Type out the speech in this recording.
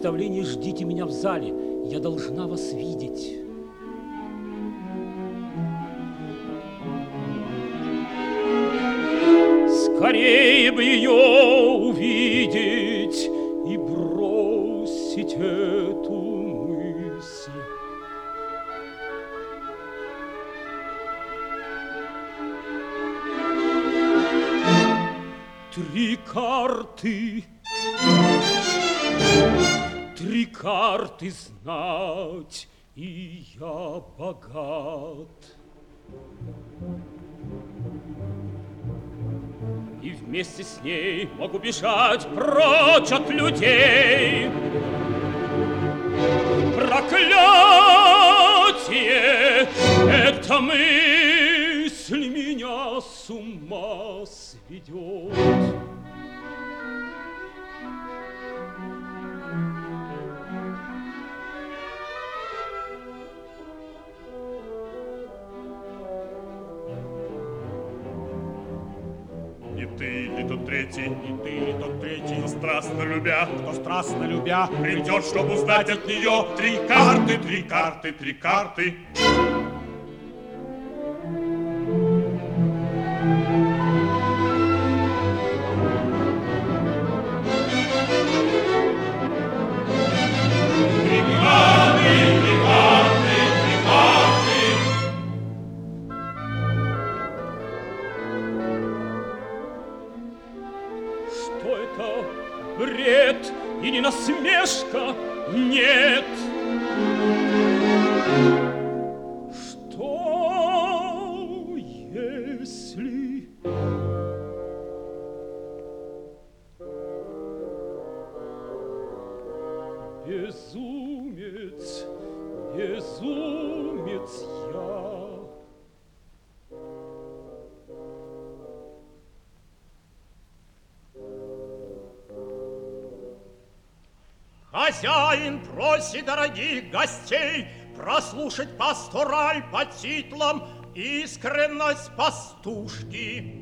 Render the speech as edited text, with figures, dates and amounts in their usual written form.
представлении ждите меня в зале. Я должна вас видеть. Скорее бы ее увидеть и бросить эту мысль. Три карты знать, и я богат. И вместе с ней могу бежать прочь от людей. Проклятие! Эта мысль меня с ума сведет. Не ты ли тот третий, кто страстно любя, придет, чтобы узнать от нее три карты. Что это? Бред и не насмешка? Нет. Что если... Безумец, безумец я. Хозяин просит дорогих гостей прослушать пастораль под титлом «Искренность пастушки».